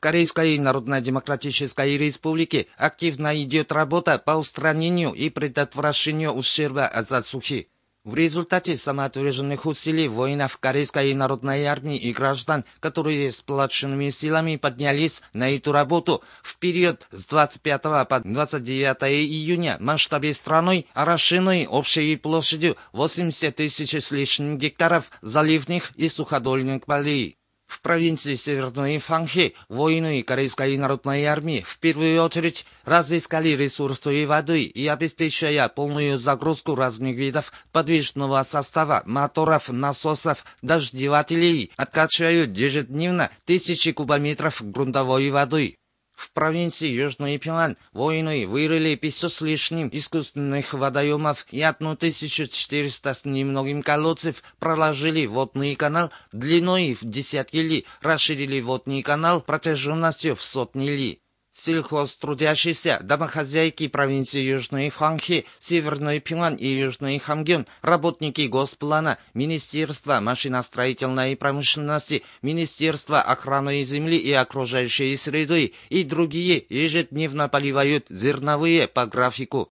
Корейской Народно-Демократической Республике активно идет работа по устранению и предотвращению ущерба от засухи. В результате самоотверженных усилий воинов Корейской народной армии и граждан, которые сплоченными силами поднялись на эту работу, в период с 25 по 29 июня в масштабе страны орошены общей площадью 80 тысяч с лишним гектаров заливных и суходольных полей. В провинции Северной Фанхи воины Корейской народной армии в первую очередь разыскали ресурсы воды и, обеспечивая полную загрузку разных видов подвижного состава, моторов, насосов, дождевателей, откачивают ежедневно тысячи кубометров грунтовой воды. В провинции Южный Пилан воины вырыли 500 с лишним искусственных водоемов и 1400 с немногим колодцев, проложили водный канал длиной в десятки ли, расширили водный канал протяженностью в сотни ли. Сельхозтрудящиеся домохозяйки провинции Южный Ханхи, Северный Пилан и Южный Хамгён, работники Госплана, Министерства машиностроительной промышленности, Министерства охраны земли и окружающей среды и другие ежедневно поливают зерновые по графику.